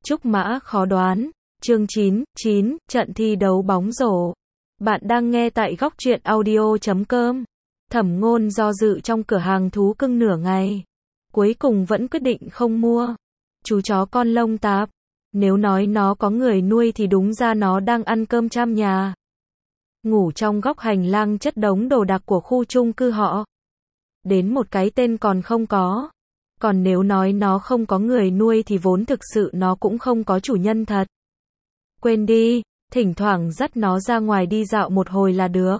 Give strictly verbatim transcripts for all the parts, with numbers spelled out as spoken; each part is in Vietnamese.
Trúc mã khó đoán. Chương chín, chín, trận thi đấu bóng rổ. Bạn đang nghe tại góc truyện audio chấm com. Thẩm Ngôn do dự trong cửa hàng thú cưng nửa ngày. Cuối cùng vẫn quyết định không mua. Chú chó con lông tạp. Nếu nói nó có người nuôi thì đúng ra nó đang ăn cơm trăm nhà. Ngủ trong góc hành lang chất đống đồ đạc của khu chung cư họ. Đến một cái tên còn không có. Còn nếu nói nó không có người nuôi thì vốn thực sự nó cũng không có chủ nhân thật. Quên đi, thỉnh thoảng dắt nó ra ngoài đi dạo một hồi là được.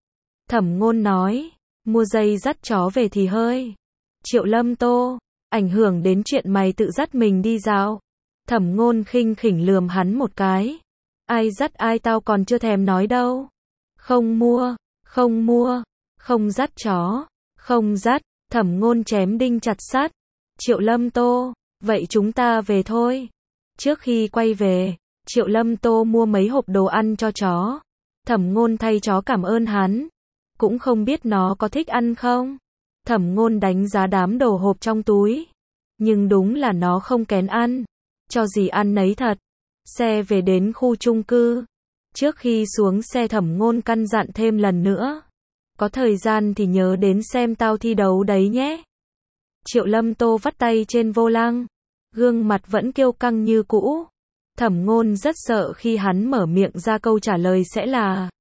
Thẩm Ngôn nói, mua dây dắt chó về thì hơi. Triệu Lâm Tô, ảnh hưởng đến chuyện mày tự dắt mình đi dạo. Thẩm Ngôn khinh khỉnh lườm hắn một cái. Ai dắt ai tao còn chưa thèm nói đâu. Không mua, không mua, không dắt chó, không dắt. Thẩm Ngôn chém đinh chặt sắt. Triệu Lâm Tô, vậy chúng ta về thôi. Trước khi quay về, Triệu Lâm Tô mua mấy hộp đồ ăn cho chó. Thẩm Ngôn thay chó cảm ơn hắn. Cũng không biết nó có thích ăn không. Thẩm Ngôn đánh giá đám đồ hộp trong túi. Nhưng đúng là nó không kén ăn. Cho gì ăn nấy thật. Xe về đến khu chung cư. Trước khi xuống xe Thẩm Ngôn căn dặn thêm lần nữa. Có thời gian thì nhớ đến xem tao thi đấu đấy nhé. Triệu Lâm Tô vắt tay trên vô lăng. Gương mặt vẫn kiêu căng như cũ. Thẩm Ngôn rất sợ khi hắn mở miệng ra câu trả lời sẽ là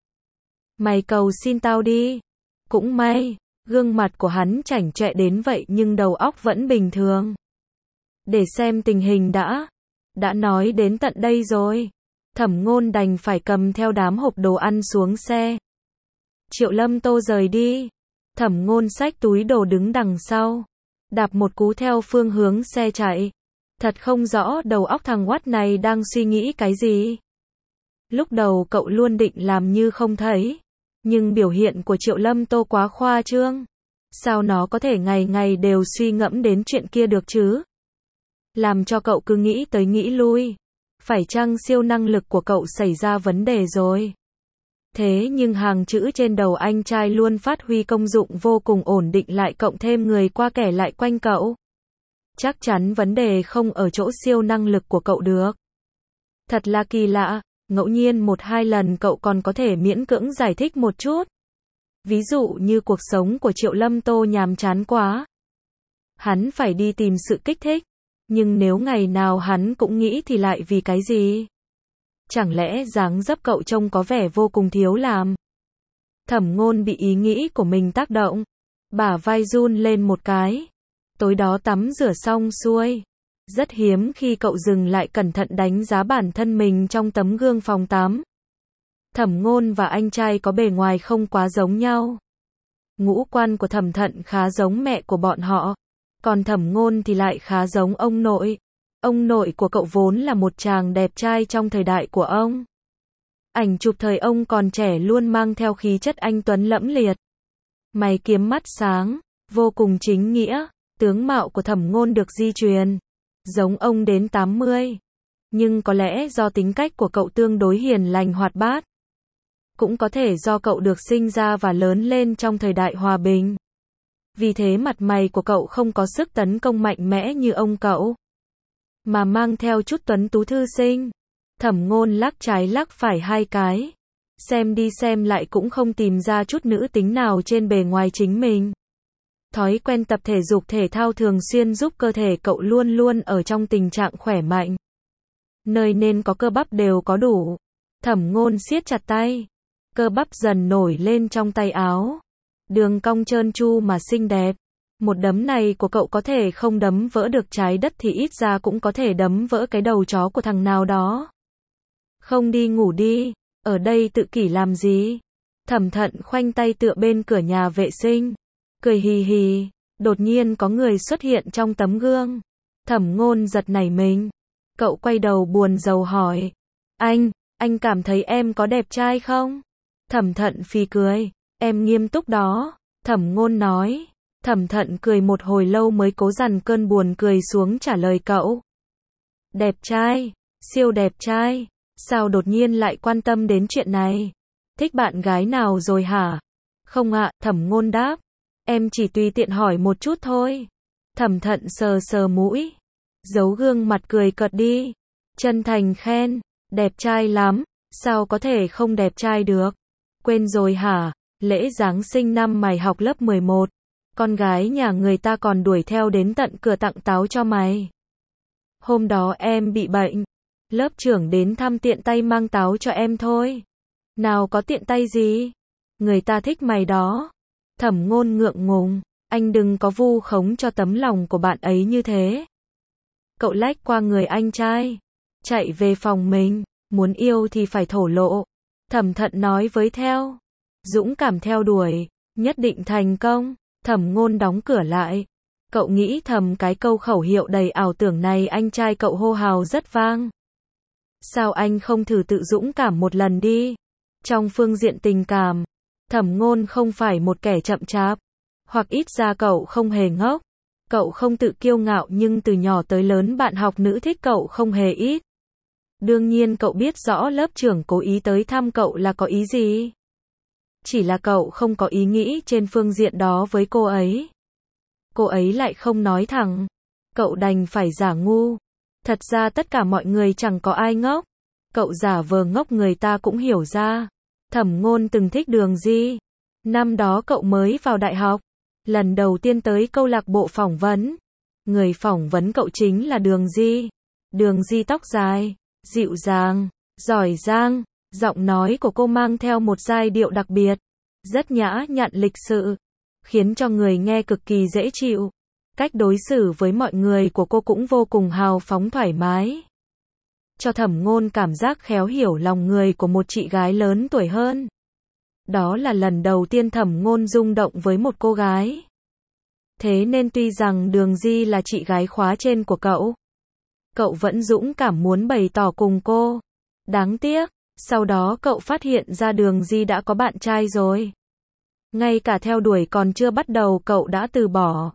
mày cầu xin tao đi. Cũng may, gương mặt của hắn chảnh chọe đến vậy nhưng đầu óc vẫn bình thường. Để xem tình hình đã. Đã nói đến tận đây rồi. Thẩm Ngôn đành phải cầm theo đám hộp đồ ăn xuống xe. Triệu Lâm Tô rời đi. Thẩm Ngôn xách túi đồ đứng đằng sau. Đạp một cú theo phương hướng xe chạy. Thật không rõ đầu óc thằng Watt này đang suy nghĩ cái gì. Lúc đầu cậu luôn định làm như không thấy. Nhưng biểu hiện của Triệu Lâm Tô quá khoa trương. Sao nó có thể ngày ngày đều suy ngẫm đến chuyện kia được chứ? Làm cho cậu cứ nghĩ tới nghĩ lui. Phải chăng siêu năng lực của cậu xảy ra vấn đề rồi? Thế nhưng hàng chữ trên đầu anh trai luôn phát huy công dụng vô cùng ổn định lại cộng thêm người qua kẻ lại quanh cậu. Chắc chắn vấn đề không ở chỗ siêu năng lực của cậu được. Thật là kỳ lạ, ngẫu nhiên một hai lần cậu còn có thể miễn cưỡng giải thích một chút. Ví dụ như cuộc sống của Triệu Lâm Tô nhàm chán quá. Hắn phải đi tìm sự kích thích. Nhưng nếu ngày nào hắn cũng nghĩ thì lại vì cái gì? Chẳng lẽ dáng dấp cậu trông có vẻ vô cùng thiếu làm? Thẩm Ngôn bị ý nghĩ của mình tác động. Bả vai run lên một cái. Tối đó tắm rửa xong xuôi. Rất hiếm khi cậu dừng lại cẩn thận đánh giá bản thân mình trong tấm gương phòng tắm. Thẩm Ngôn và anh trai có bề ngoài không quá giống nhau. Ngũ quan của Thẩm Thận khá giống mẹ của bọn họ. Còn Thẩm Ngôn thì lại khá giống ông nội. Ông nội của cậu vốn là một chàng đẹp trai trong thời đại của ông. Ảnh chụp thời ông còn trẻ luôn mang theo khí chất anh tuấn lẫm liệt. Mày kiếm mắt sáng, vô cùng chính nghĩa. Tướng mạo của Thẩm Ngôn được di truyền. Giống ông đến tám mươi. Nhưng có lẽ do tính cách của cậu tương đối hiền lành hoạt bát. Cũng có thể do cậu được sinh ra và lớn lên trong thời đại hòa bình. Vì thế mặt mày của cậu không có sức tấn công mạnh mẽ như ông cậu. Mà mang theo chút tuấn tú thư sinh. Thẩm Ngôn lắc trái lắc phải hai cái. Xem đi xem lại cũng không tìm ra chút nữ tính nào trên bề ngoài chính mình. Thói quen tập thể dục thể thao thường xuyên giúp cơ thể cậu luôn luôn ở trong tình trạng khỏe mạnh. Nơi nên có cơ bắp đều có đủ. Thẩm Ngôn siết chặt tay. Cơ bắp dần nổi lên trong tay áo. Đường cong trơn tru mà xinh đẹp. Một đấm này của cậu có thể không đấm vỡ được trái đất thì ít ra cũng có thể đấm vỡ cái đầu chó của thằng nào đó. Không đi ngủ đi. Ở đây tự kỷ làm gì? Thẩm Thận khoanh tay tựa bên cửa nhà vệ sinh. Cười hì hì. Đột nhiên có người xuất hiện trong tấm gương. Thẩm Ngôn giật nảy mình. Cậu quay đầu buồn rầu hỏi. Anh, anh cảm thấy em có đẹp trai không? Thẩm Thận phì cười. Em nghiêm túc đó. Thẩm Ngôn nói. Thẩm Thận cười một hồi lâu mới cố dằn cơn buồn cười xuống trả lời cậu. Đẹp trai, siêu đẹp trai. Sao đột nhiên lại quan tâm đến chuyện này? Thích bạn gái nào rồi hả? Không ạ, Thẩm Ngôn đáp. Em chỉ tùy tiện hỏi một chút thôi. Thẩm Thận sờ sờ mũi. Giấu gương mặt cười cợt đi. chân thành khen, đẹp trai lắm, sao có thể không đẹp trai được. Quên rồi hả, lễ Giáng sinh năm mày học lớp mười một, con gái nhà người ta còn đuổi theo đến tận cửa tặng táo cho mày. Hôm đó em bị bệnh, lớp trưởng đến thăm tiện tay mang táo cho em thôi. Nào có tiện tay gì, người ta thích mày đó. Thẩm Ngôn ngượng ngùng, anh đừng có vu khống cho tấm lòng của bạn ấy như thế. Cậu lách qua người anh trai, chạy về phòng mình, muốn yêu thì phải thổ lộ. Thẩm Thận nói với theo, dũng cảm theo đuổi, nhất định thành công. Thẩm Ngôn đóng cửa lại. Cậu nghĩ thầm cái câu khẩu hiệu đầy ảo tưởng này anh trai cậu hô hào rất vang. Sao anh không thử tự dũng cảm một lần đi? Trong phương diện tình cảm, Thẩm Ngôn không phải một kẻ chậm chạp, hoặc ít ra cậu không hề ngốc. Cậu không tự kiêu ngạo nhưng từ nhỏ tới lớn bạn học nữ thích cậu không hề ít. Đương nhiên cậu biết rõ lớp trưởng cố ý tới thăm cậu là có ý gì. Chỉ là cậu không có ý nghĩ trên phương diện đó với cô ấy. Cô ấy lại không nói thẳng. Cậu đành phải giả ngu. Thật ra tất cả mọi người chẳng có ai ngốc. Cậu giả vờ ngốc người ta cũng hiểu ra. Thẩm Ngôn từng thích Đường Di. Năm đó cậu mới vào đại học. Lần đầu tiên tới câu lạc bộ phỏng vấn. Người phỏng vấn cậu chính là Đường Di. Đường Di tóc dài, dịu dàng, giỏi giang. Giọng nói của cô mang theo một giai điệu đặc biệt. Rất nhã nhặn lịch sự. Khiến cho người nghe cực kỳ dễ chịu. Cách đối xử với mọi người của cô cũng vô cùng hào phóng thoải mái. Cho Thẩm Ngôn cảm giác khéo hiểu lòng người của một chị gái lớn tuổi hơn. Đó là lần đầu tiên Thẩm Ngôn rung động với một cô gái. Thế nên tuy rằng Đường Di là chị gái khóa trên của cậu, cậu vẫn dũng cảm muốn bày tỏ cùng cô. Đáng tiếc, sau đó cậu phát hiện ra Đường Di đã có bạn trai rồi. Ngay cả theo đuổi còn chưa bắt đầu cậu đã từ bỏ.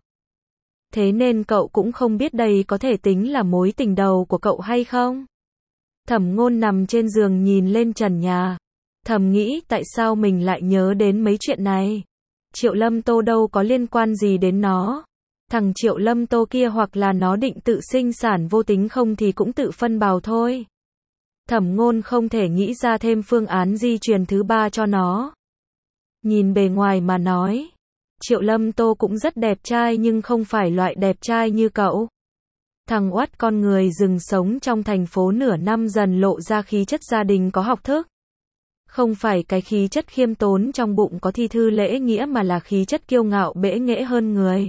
Thế nên cậu cũng không biết đây có thể tính là mối tình đầu của cậu hay không. Thẩm Ngôn nằm trên giường nhìn lên trần nhà. Thầm nghĩ tại sao mình lại nhớ đến mấy chuyện này. Triệu Lâm Tô đâu có liên quan gì đến nó. Thằng Triệu Lâm Tô kia hoặc là nó định tự sinh sản vô tính không thì cũng tự phân bào thôi. Thẩm Ngôn không thể nghĩ ra thêm phương án di truyền thứ ba cho nó. Nhìn bề ngoài mà nói, Triệu Lâm Tô cũng rất đẹp trai nhưng không phải loại đẹp trai như cậu. Thằng oắt con người rừng sống trong thành phố nửa năm dần lộ ra khí chất gia đình có học thức. Không phải cái khí chất khiêm tốn trong bụng có thi thư lễ nghĩa mà là khí chất kiêu ngạo bẽ nghễ hơn người.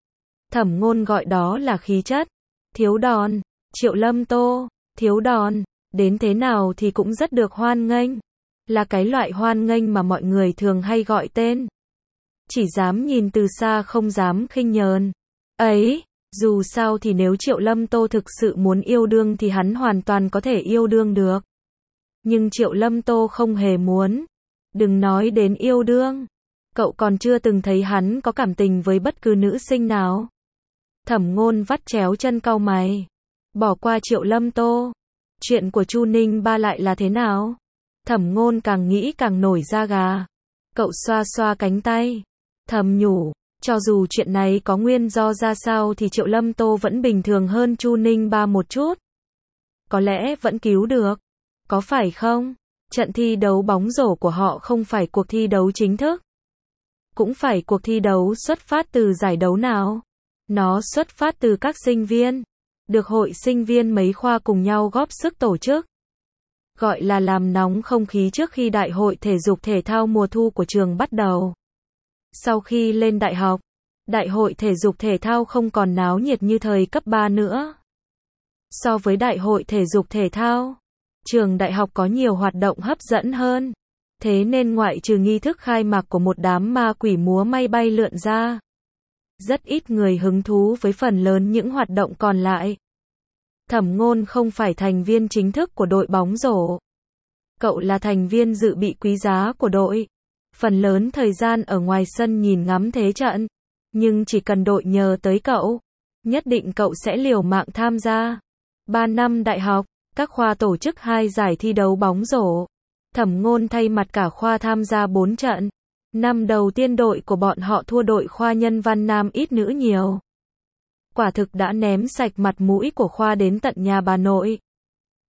Thẩm Ngôn gọi đó là khí chất thiếu đòn. Triệu Lâm Tô, thiếu đòn, đến thế nào thì cũng rất được hoan nghênh. Là cái loại hoan nghênh mà mọi người thường hay gọi tên. Chỉ dám nhìn từ xa không dám khinh nhờn. Ấy, dù sao thì nếu Triệu Lâm Tô thực sự muốn yêu đương thì hắn hoàn toàn có thể yêu đương được. Nhưng Triệu Lâm Tô không hề muốn. Đừng nói đến yêu đương. Cậu còn chưa từng thấy hắn có cảm tình với bất cứ nữ sinh nào. Thẩm Ngôn vắt chéo chân cau mày. Bỏ qua Triệu Lâm Tô. Chuyện của Chu Ninh Ba lại là thế nào? Thẩm Ngôn càng nghĩ càng nổi da gà. Cậu xoa xoa cánh tay. Thầm nhủ, cho dù chuyện này có nguyên do ra sao thì Triệu Lâm Tô vẫn bình thường hơn Chu Ninh Ba một chút. Có lẽ vẫn cứu được. Có phải không? Trận thi đấu bóng rổ của họ không phải cuộc thi đấu chính thức. Cũng phải cuộc thi đấu xuất phát từ giải đấu nào. Nó xuất phát từ các sinh viên. Được hội sinh viên mấy khoa cùng nhau góp sức tổ chức. Gọi là làm nóng không khí trước khi đại hội thể dục thể thao mùa thu của trường bắt đầu. Sau khi lên đại học, đại hội thể dục thể thao không còn náo nhiệt như thời cấp ba nữa. So với đại hội thể dục thể thao, trường đại học có nhiều hoạt động hấp dẫn hơn. Thế nên ngoại trừ nghi thức khai mạc của một đám ma quỷ múa may bay lượn ra, rất ít người hứng thú với phần lớn những hoạt động còn lại. Thẩm Ngôn không phải thành viên chính thức của đội bóng rổ. Cậu là thành viên dự bị quý giá của đội. Phần lớn thời gian ở ngoài sân nhìn ngắm thế trận. Nhưng chỉ cần đội nhờ tới cậu, nhất định cậu sẽ liều mạng tham gia. Ba năm đại học, các khoa tổ chức hai giải thi đấu bóng rổ. Thẩm Ngôn thay mặt cả khoa tham gia bốn trận. Năm đầu tiên đội của bọn họ thua đội khoa nhân văn nam ít nữ nhiều. Quả thực đã ném sạch mặt mũi của khoa đến tận nhà bà nội.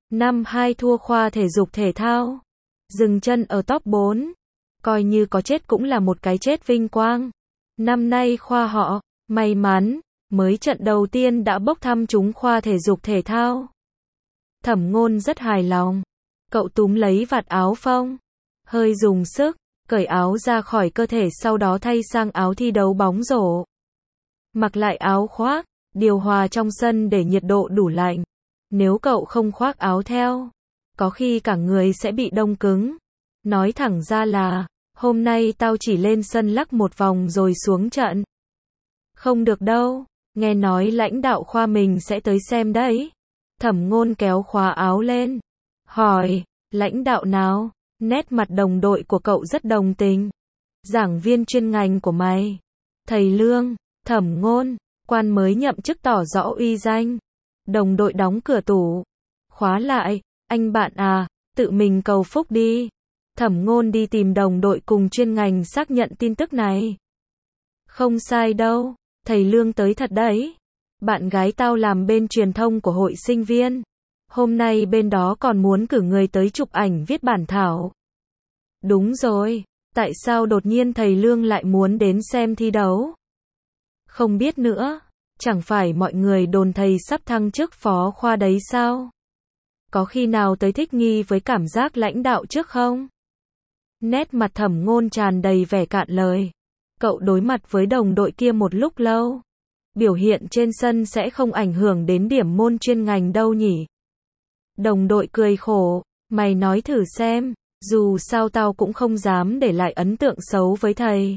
Năm hai thua khoa thể dục thể thao. Dừng chân ở top bốn. Coi như có chết cũng là một cái chết vinh quang. Năm nay khoa họ, may mắn, mới trận đầu tiên đã bốc thăm trúng khoa thể dục thể thao. Thẩm Ngôn rất hài lòng. Cậu túm lấy vạt áo phông. Hơi dùng sức, cởi áo ra khỏi cơ thể sau đó thay sang áo thi đấu bóng rổ. Mặc lại áo khoác, điều hòa trong sân để nhiệt độ đủ lạnh. Nếu cậu không khoác áo theo, có khi cả người sẽ bị đông cứng. Nói thẳng ra là, hôm nay tao chỉ lên sân lắc một vòng rồi xuống trận. Không được đâu, nghe nói lãnh đạo khoa mình sẽ tới xem đấy. Thẩm Ngôn kéo khóa áo lên. Hỏi, lãnh đạo nào? Nét mặt đồng đội của cậu rất đồng tình. Giảng viên chuyên ngành của mày. Thầy Lương. Thẩm Ngôn, quan mới nhậm chức tỏ rõ uy danh. Đồng đội đóng cửa tủ. Khóa lại, anh bạn à, tự mình cầu phúc đi. Thẩm Ngôn đi tìm đồng đội cùng chuyên ngành xác nhận tin tức này. Không sai đâu, thầy Lương tới thật đấy. Bạn gái tao làm bên truyền thông của hội sinh viên. Hôm nay bên đó còn muốn cử người tới chụp ảnh viết bản thảo. Đúng rồi, tại sao đột nhiên thầy Lương lại muốn đến xem thi đấu? Không biết nữa, chẳng phải mọi người đồn thầy sắp thăng chức phó khoa đấy sao? Có khi nào tới thích nghi với cảm giác lãnh đạo trước không? Nét mặt Thẩm Ngôn tràn đầy vẻ cạn lời. Cậu đối mặt với đồng đội kia một lúc lâu. Biểu hiện trên sân sẽ không ảnh hưởng đến điểm môn chuyên ngành đâu nhỉ? Đồng đội cười khổ, mày nói thử xem, dù sao tao cũng không dám để lại ấn tượng xấu với thầy.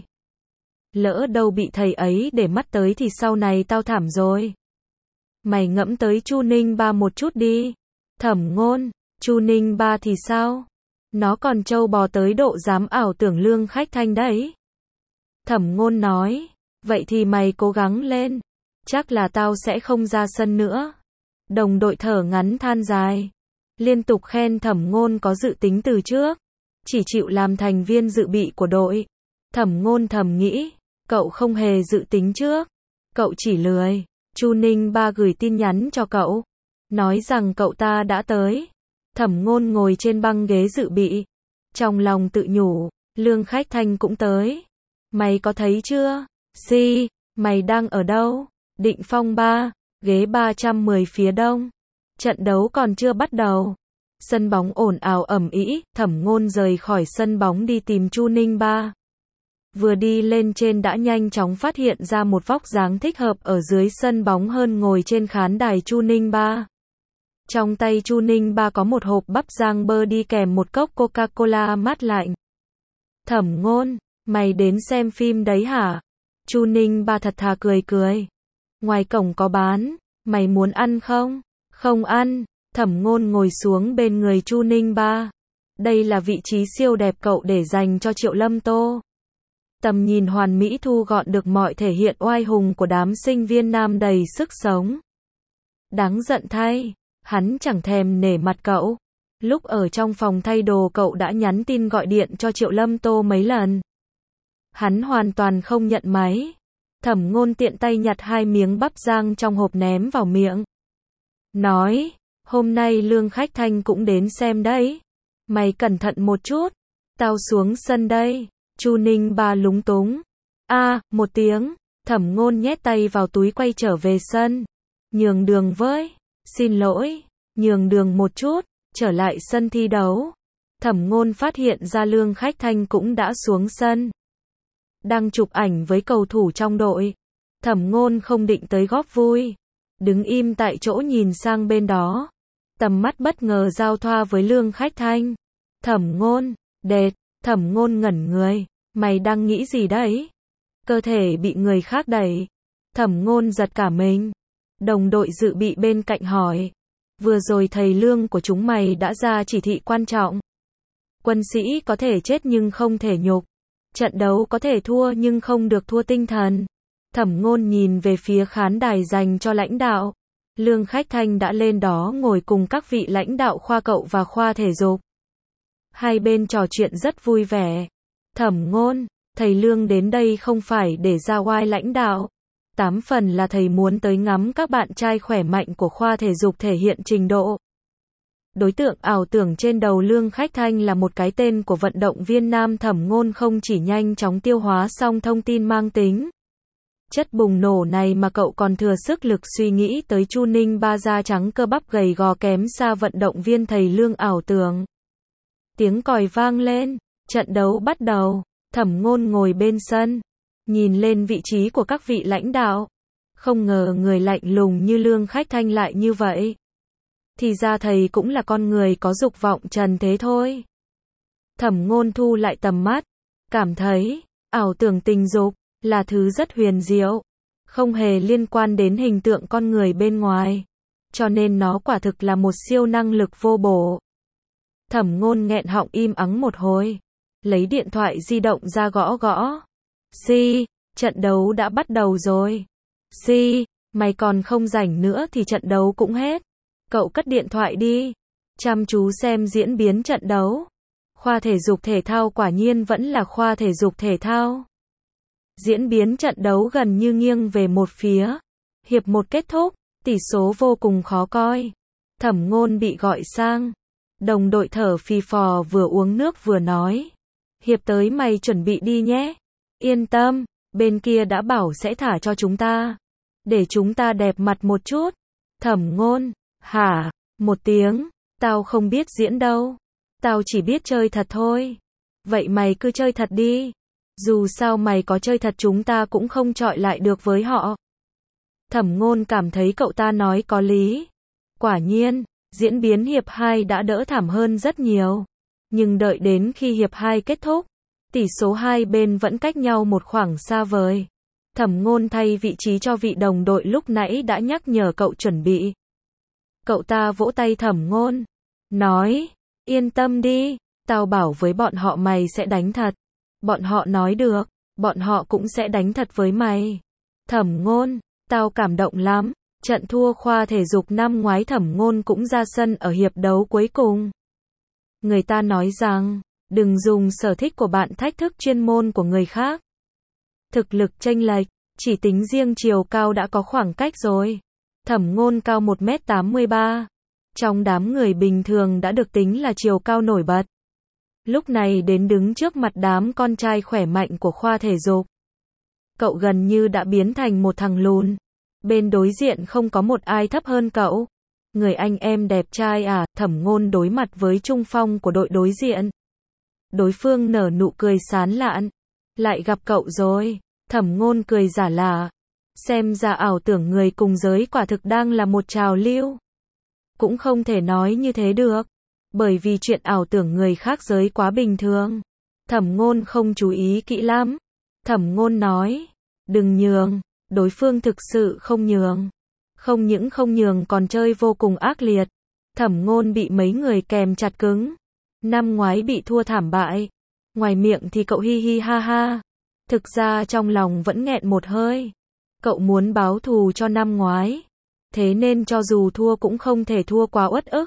Lỡ đâu bị thầy ấy để mắt tới thì sau này tao thảm rồi. Mày ngẫm tới Chu Ninh Ba một chút đi. Thẩm Ngôn, Chu Ninh Ba thì sao? Nó còn trâu bò tới độ dám ảo tưởng Lương Khách Thanh đấy. Thẩm Ngôn nói, vậy thì mày cố gắng lên. Chắc là tao sẽ không ra sân nữa. Đồng đội thở ngắn than dài. Liên tục khen Thẩm Ngôn có dự tính từ trước. Chỉ chịu làm thành viên dự bị của đội. Thẩm Ngôn thầm nghĩ, cậu không hề dự tính trước. Cậu chỉ lười. Chu Ninh Ba gửi tin nhắn cho cậu. Nói rằng cậu ta đã tới. Thẩm Ngôn ngồi trên băng ghế dự bị. Trong lòng tự nhủ, Lương Khách Thanh cũng tới. Mày có thấy chưa? Si, mày đang ở đâu? Định Phong ba, ghế ba trăm mười phía đông. Trận đấu còn chưa bắt đầu. Sân bóng ồn ào ầm ĩ, Thẩm Ngôn rời khỏi sân bóng đi tìm Chu Ninh Ba. Vừa đi lên trên đã nhanh chóng phát hiện ra một vóc dáng thích hợp ở dưới sân bóng hơn ngồi trên khán đài Chu Ninh Ba. Trong tay Chu Ninh Ba có một hộp bắp rang bơ đi kèm một cốc Coca-Cola mát lạnh. Thẩm Ngôn, mày đến xem phim đấy hả? Chu Ninh Ba thật thà cười cười. Ngoài cổng có bán, mày muốn ăn không? Không ăn. Thẩm Ngôn ngồi xuống bên người Chu Ninh Ba. Đây là vị trí siêu đẹp cậu để dành cho Triệu Lâm Tô. Tầm nhìn hoàn mỹ thu gọn được mọi thể hiện oai hùng của đám sinh viên nam đầy sức sống. Đáng giận thay, hắn chẳng thèm nể mặt cậu. Lúc ở trong phòng thay đồ cậu đã nhắn tin gọi điện cho Triệu Lâm Tô mấy lần. Hắn hoàn toàn không nhận máy. Thẩm Ngôn tiện tay nhặt hai miếng bắp rang trong hộp ném vào miệng. Nói, hôm nay Lương Khách Thanh cũng đến xem đấy. Mày cẩn thận một chút. Tao xuống sân đây. Chu Ninh Ba lúng túng. A, à, một tiếng. Thẩm Ngôn nhét tay vào túi quay trở về sân. Nhường đường với. Xin lỗi. Nhường đường một chút. Trở lại sân thi đấu. Thẩm Ngôn phát hiện ra Lương Khách Thanh cũng đã xuống sân. Đang chụp ảnh với cầu thủ trong đội. Thẩm Ngôn không định tới góp vui. Đứng im tại chỗ nhìn sang bên đó. Tầm mắt bất ngờ giao thoa với Lương Khách Thanh. Thẩm Ngôn, đệt, Thẩm Ngôn ngẩn người. Mày đang nghĩ gì đấy? Cơ thể bị người khác đẩy. Thẩm Ngôn giật cả mình. Đồng đội dự bị bên cạnh hỏi. Vừa rồi thầy Lương của chúng mày đã ra chỉ thị quan trọng. Quân sĩ có thể chết nhưng không thể nhục. Trận đấu có thể thua nhưng không được thua tinh thần. Thẩm Ngôn nhìn về phía khán đài dành cho lãnh đạo. Lương Khách Thanh đã lên đó ngồi cùng các vị lãnh đạo khoa cậu và khoa thể dục. Hai bên trò chuyện rất vui vẻ. Thẩm Ngôn, thầy Lương đến đây không phải để ra oai lãnh đạo. Tám phần là thầy muốn tới ngắm các bạn trai khỏe mạnh của khoa thể dục thể hiện trình độ. Đối tượng ảo tưởng trên đầu Lương Khách Thanh là một cái tên của vận động viên nam Thẩm Ngôn không chỉ nhanh chóng tiêu hóa xong thông tin mang tính chất bùng nổ này mà cậu còn thừa sức lực suy nghĩ tới Chu Ninh Ba da trắng cơ bắp gầy gò kém xa vận động viên thầy Lương ảo tưởng. Tiếng còi vang lên, trận đấu bắt đầu, Thẩm Ngôn ngồi bên sân, nhìn lên vị trí của các vị lãnh đạo. Không ngờ người lạnh lùng như Lương Khách Thanh lại như vậy. Thì ra thầy cũng là con người có dục vọng trần thế thôi. Thẩm Ngôn thu lại tầm mắt, cảm thấy, ảo tưởng tình dục là thứ rất huyền diệu, không hề liên quan đến hình tượng con người bên ngoài, cho nên nó quả thực là một siêu năng lực vô bổ. Thẩm Ngôn nghẹn họng im ắng một hồi, lấy điện thoại di động ra gõ gõ. Si, trận đấu đã bắt đầu rồi. Si, mày còn không rảnh nữa thì trận đấu cũng hết. Cậu cất điện thoại đi, chăm chú xem diễn biến trận đấu. Khoa thể dục thể thao quả nhiên vẫn là khoa thể dục thể thao. Diễn biến trận đấu gần như nghiêng về một phía. Hiệp một kết thúc, tỷ số vô cùng khó coi. Thẩm Ngôn bị gọi sang. Đồng đội thở phì phò vừa uống nước vừa nói. Hiệp tới mày chuẩn bị đi nhé. Yên tâm, bên kia đã bảo sẽ thả cho chúng ta. Để chúng ta đẹp mặt một chút. Thẩm Ngôn, hả, một tiếng, tao không biết diễn đâu. Tao chỉ biết chơi thật thôi. Vậy mày cứ chơi thật đi. Dù sao mày có chơi thật chúng ta cũng không chọi lại được với họ. Thẩm Ngôn cảm thấy cậu ta nói có lý. Quả nhiên, diễn biến hiệp hai đã đỡ thảm hơn rất nhiều. Nhưng đợi đến khi hiệp hai kết thúc, tỷ số hai bên vẫn cách nhau một khoảng xa vời. Thẩm Ngôn thay vị trí cho vị đồng đội lúc nãy đã nhắc nhở cậu chuẩn bị. Cậu ta vỗ tay Thẩm Ngôn, nói, yên tâm đi, tao bảo với bọn họ mày sẽ đánh thật. Bọn họ nói được, bọn họ cũng sẽ đánh thật với mày. Thẩm Ngôn, tao cảm động lắm. Trận thua khoa thể dục năm ngoái Thẩm Ngôn cũng ra sân ở hiệp đấu cuối cùng. Người ta nói rằng, đừng dùng sở thích của bạn thách thức chuyên môn của người khác. Thực lực chênh lệch, chỉ tính riêng chiều cao đã có khoảng cách rồi. Thẩm Ngôn cao một mét tám mươi ba. Trong đám người bình thường đã được tính là chiều cao nổi bật. Lúc này đến đứng trước mặt đám con trai khỏe mạnh của khoa thể dục. Cậu gần như đã biến thành một thằng lùn. Bên đối diện không có một ai thấp hơn cậu. Người anh em đẹp trai à, Thẩm Ngôn đối mặt với trung phong của đội đối diện. Đối phương nở nụ cười sán lạn. Lại gặp cậu rồi. Thẩm Ngôn cười giả lả. Xem ra ảo tưởng người cùng giới quả thực đang là một trào lưu. Cũng không thể nói như thế được. Bởi vì chuyện ảo tưởng người khác giới quá bình thường. Thẩm Ngôn không chú ý kỹ lắm. Thẩm Ngôn nói. Đừng nhường. Đối phương thực sự không nhường. Không những không nhường còn chơi vô cùng ác liệt. Thẩm Ngôn bị mấy người kèm chặt cứng. Năm ngoái bị thua thảm bại. Ngoài miệng thì cậu hi hi ha ha. Thực ra trong lòng vẫn nghẹn một hơi. Cậu muốn báo thù cho năm ngoái. Thế nên cho dù thua cũng không thể thua quá uất ức.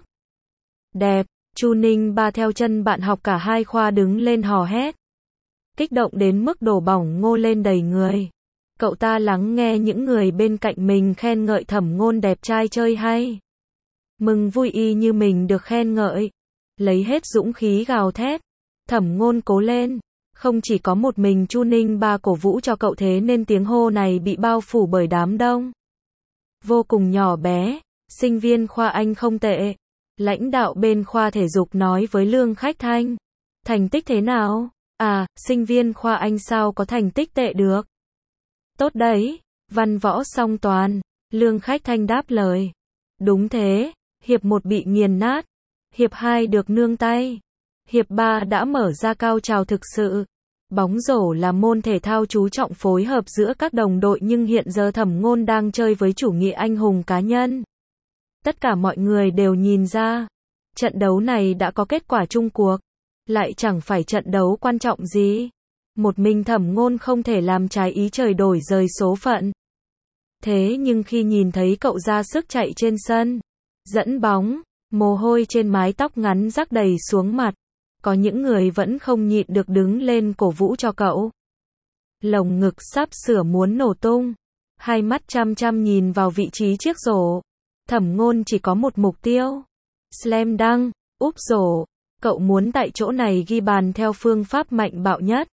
Đẹp, Chu Ninh Ba theo chân bạn học cả hai khoa đứng lên hò hét. Kích động đến mức đổ bỏng ngô lên đầy người. Cậu ta lắng nghe những người bên cạnh mình khen ngợi Thẩm Ngôn đẹp trai chơi hay. Mừng vui y như mình được khen ngợi. Lấy hết dũng khí gào thét. Thẩm Ngôn cố lên. Không chỉ có một mình Chu Ninh Ba cổ vũ cho cậu thế nên tiếng hô này bị bao phủ bởi đám đông. Vô cùng nhỏ bé. Sinh viên khoa Anh không tệ. Lãnh đạo bên khoa thể dục nói với Lương Khách Thanh. Thành tích thế nào? À, sinh viên khoa Anh sao có thành tích tệ được? Tốt đấy, văn võ song toàn. Lương Khách Thanh đáp lời. Đúng thế, hiệp một bị nghiền nát. Hiệp hai được nương tay. Hiệp ba đã mở ra cao trào thực sự. Bóng rổ là môn thể thao chú trọng phối hợp giữa các đồng đội nhưng hiện giờ Thẩm Ngôn đang chơi với chủ nghĩa anh hùng cá nhân. Tất cả mọi người đều nhìn ra. Trận đấu này đã có kết quả chung cuộc. Lại chẳng phải trận đấu quan trọng gì. Một mình Thẩm Ngôn không thể làm trái ý trời đổi rời số phận. Thế nhưng khi nhìn thấy cậu ra sức chạy trên sân, dẫn bóng, mồ hôi trên mái tóc ngắn rắc đầy xuống mặt, có những người vẫn không nhịn được đứng lên cổ vũ cho cậu. Lồng ngực sắp sửa muốn nổ tung, hai mắt chăm chăm nhìn vào vị trí chiếc rổ. Thẩm Ngôn chỉ có một mục tiêu, Slam dunk, úp rổ. Cậu muốn tại chỗ này ghi bàn theo phương pháp mạnh bạo nhất.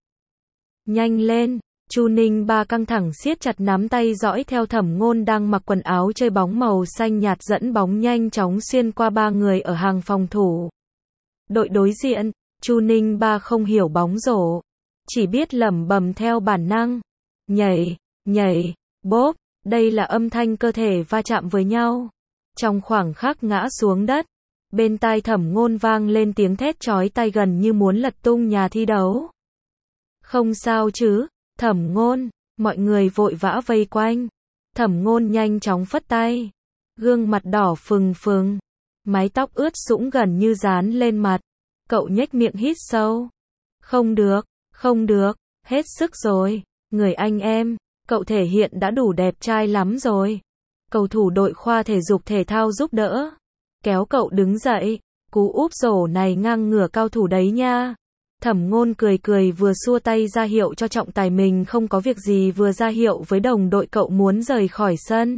Nhanh lên. Chu Ninh Ba căng thẳng siết chặt nắm tay dõi theo Thẩm Ngôn đang mặc quần áo chơi bóng màu xanh nhạt dẫn bóng nhanh chóng xuyên qua ba người ở hàng phòng thủ. Đội đối diện, Chu Ninh Ba không hiểu bóng rổ, chỉ biết lẩm bẩm theo bản năng. Nhảy, nhảy, bốp, đây là âm thanh cơ thể va chạm với nhau. Trong khoảng khắc ngã xuống đất, bên tai Thẩm Ngôn vang lên tiếng thét chói tai gần như muốn lật tung nhà thi đấu. Không sao chứ, Thẩm Ngôn, mọi người vội vã vây quanh. Thẩm Ngôn nhanh chóng phất tay, gương mặt đỏ phừng phừng, mái tóc ướt sũng gần như dán lên mặt. Cậu nhếch miệng hít sâu. Không được, không được, hết sức rồi, người anh em, cậu thể hiện đã đủ đẹp trai lắm rồi. Cầu thủ đội khoa thể dục thể thao giúp đỡ, kéo cậu đứng dậy, cú úp rổ này ngang ngửa cao thủ đấy nha. Thẩm Ngôn cười cười vừa xua tay ra hiệu cho trọng tài mình không có việc gì vừa ra hiệu với đồng đội cậu muốn rời khỏi sân.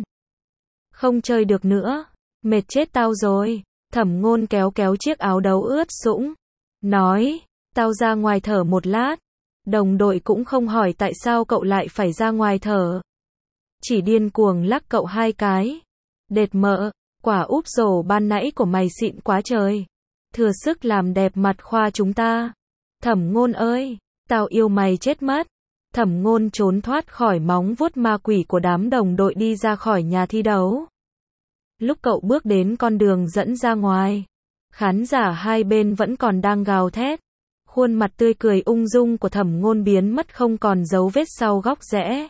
Không chơi được nữa, mệt chết tao rồi. Thẩm Ngôn kéo kéo chiếc áo đấu ướt sũng, nói, tao ra ngoài thở một lát. Đồng đội cũng không hỏi tại sao cậu lại phải ra ngoài thở, chỉ điên cuồng lắc cậu hai cái. Đệt mợ, quả úp rổ ban nãy của mày xịn quá trời, thừa sức làm đẹp mặt khoa chúng ta. Thẩm Ngôn ơi, tao yêu mày chết mất. Thẩm Ngôn trốn thoát khỏi móng vuốt ma quỷ của đám đồng đội đi ra khỏi nhà thi đấu. Lúc cậu bước đến con đường dẫn ra ngoài, khán giả hai bên vẫn còn đang gào thét. Khuôn mặt tươi cười ung dung của Thẩm Ngôn biến mất không còn dấu vết sau góc rẽ.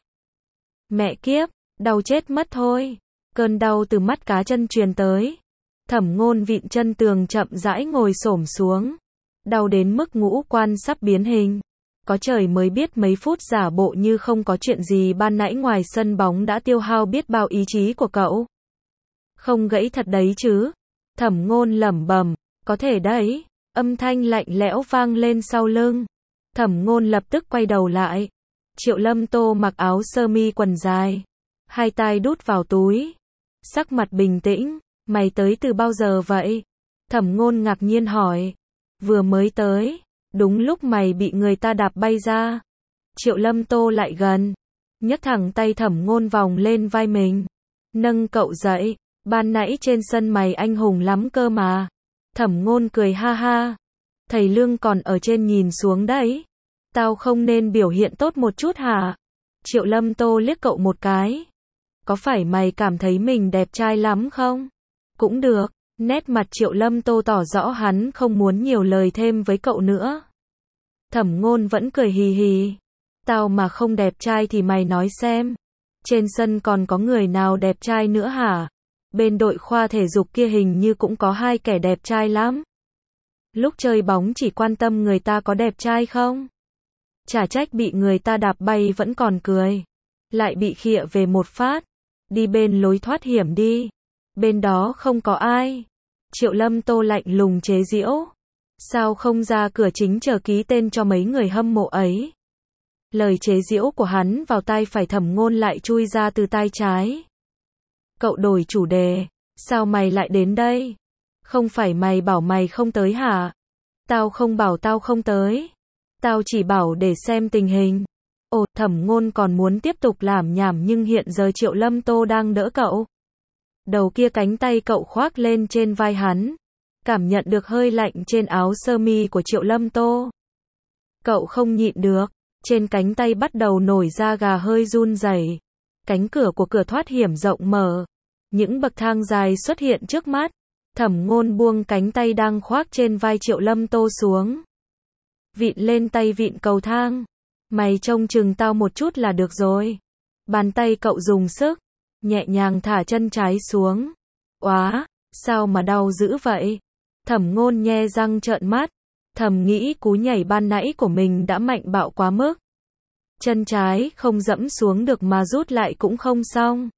Mẹ kiếp, đau chết mất thôi. Cơn đau từ mắt cá chân truyền tới. Thẩm Ngôn vịn chân tường chậm rãi ngồi xổm xuống. Đau đến mức ngũ quan sắp biến hình. Có trời mới biết mấy phút giả bộ như không có chuyện gì ban nãy ngoài sân bóng đã tiêu hao biết bao ý chí của cậu. Không gãy thật đấy chứ? Thẩm Ngôn lẩm bẩm, có thể đấy. Âm thanh lạnh lẽo vang lên sau lưng. Thẩm Ngôn lập tức quay đầu lại. Triệu Lâm Tô mặc áo sơ mi quần dài, hai tay đút vào túi, sắc mặt bình tĩnh. Mày tới từ bao giờ vậy? Thẩm Ngôn ngạc nhiên hỏi. Vừa mới tới, đúng lúc mày bị người ta đạp bay ra. Triệu Lâm Tô lại gần, nhấc thẳng tay Thẩm Ngôn vòng lên vai mình, nâng cậu dậy. Ban nãy trên sân mày anh hùng lắm cơ mà. Thẩm Ngôn cười ha ha. Thầy Lương còn ở trên nhìn xuống đấy. Tao không nên biểu hiện tốt một chút hả? Triệu Lâm Tô liếc cậu một cái. Có phải mày cảm thấy mình đẹp trai lắm không? Cũng được. Nét mặt Triệu Lâm Tô tỏ rõ hắn không muốn nhiều lời thêm với cậu nữa. Thẩm Ngôn vẫn cười hì hì. Tao mà không đẹp trai thì mày nói xem. Trên sân còn có người nào đẹp trai nữa hả? Bên đội khoa thể dục kia hình như cũng có hai kẻ đẹp trai lắm. Lúc chơi bóng chỉ quan tâm người ta có đẹp trai không? Chả trách bị người ta đạp bay vẫn còn cười. Lại bị khịa về một phát. Đi bên lối thoát hiểm đi. Bên đó không có ai. Triệu Lâm Tô lạnh lùng chế giễu. Sao không ra cửa chính chờ ký tên cho mấy người hâm mộ ấy? Lời chế giễu của hắn vào tai phải Thẩm Ngôn lại chui ra từ tai trái. Cậu đổi chủ đề. Sao mày lại đến đây? Không phải mày bảo mày không tới hả? Tao không bảo tao không tới. Tao chỉ bảo để xem tình hình. Ồ, Thẩm Ngôn còn muốn tiếp tục làm nhảm nhưng hiện giờ Triệu Lâm Tô đang đỡ cậu. Đầu kia cánh tay cậu khoác lên trên vai hắn. Cảm nhận được hơi lạnh trên áo sơ mi của Triệu Lâm Tô. Cậu không nhịn được. Trên cánh tay bắt đầu nổi da gà hơi run rẩy. Cánh cửa của cửa thoát hiểm rộng mở. Những bậc thang dài xuất hiện trước mắt. Thẩm Ngôn buông cánh tay đang khoác trên vai Triệu Lâm Tô xuống. Vịn lên tay vịn cầu thang. Mày trông chừng tao một chút là được rồi. Bàn tay cậu dùng sức. Nhẹ nhàng thả chân trái xuống. Oá, sao mà đau dữ vậy? Thẩm Ngôn nhe răng trợn mắt. Thầm nghĩ cú nhảy ban nãy của mình đã mạnh bạo quá mức. Chân trái không dẫm xuống được mà rút lại cũng không xong.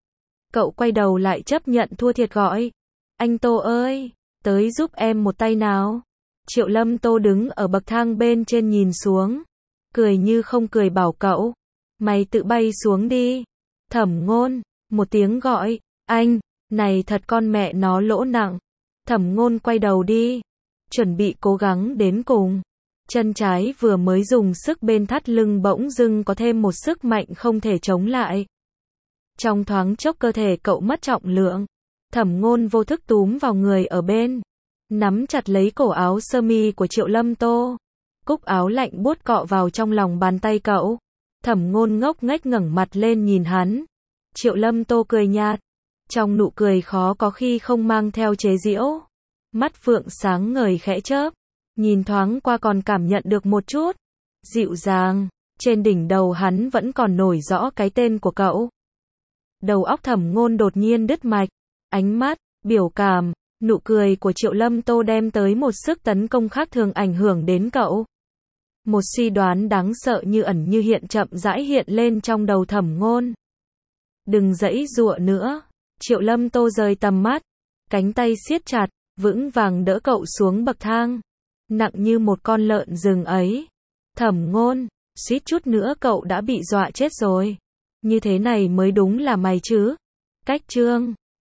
Cậu quay đầu lại chấp nhận thua thiệt gọi. Anh Tô ơi, tới giúp em một tay nào. Triệu Lâm Tô đứng ở bậc thang bên trên nhìn xuống. Cười như không cười bảo cậu. Mày tự bay xuống đi. Thẩm Ngôn, một tiếng gọi. Anh, này thật con mẹ nó lỗ nặng. Thẩm Ngôn quay đầu đi, chuẩn bị cố gắng đến cùng. Chân trái vừa mới dùng sức bên thắt lưng bỗng dưng có thêm một sức mạnh không thể chống lại. Trong thoáng chốc cơ thể cậu mất trọng lượng. Thẩm Ngôn vô thức túm vào người ở bên, nắm chặt lấy cổ áo sơ mi của Triệu Lâm Tô. Cúc áo lạnh buốt cọ vào trong lòng bàn tay cậu. Thẩm Ngôn ngốc nghếch ngẩng mặt lên nhìn hắn. Triệu Lâm Tô cười nhạt, trong nụ cười khó có khi không mang theo chế giễu. Mắt phượng sáng ngời khẽ chớp, nhìn thoáng qua còn cảm nhận được một chút dịu dàng. Trên đỉnh đầu hắn vẫn còn nổi rõ cái tên của cậu. Đầu óc Thẩm Ngôn đột nhiên đứt mạch. Ánh mắt, biểu cảm, nụ cười của Triệu Lâm Tô đem tới một sức tấn công khác thường ảnh hưởng đến cậu. Một suy đoán đáng sợ như ẩn như hiện chậm rãi hiện lên trong đầu Thẩm Ngôn. Đừng giãy giụa nữa. Triệu Lâm Tô rời tầm mắt, cánh tay siết chặt, vững vàng đỡ cậu xuống bậc thang. Nặng như một con lợn rừng ấy. Thẩm Ngôn, suýt chút nữa cậu đã bị dọa chết rồi. Như thế này mới đúng là mày chứ. Cách chương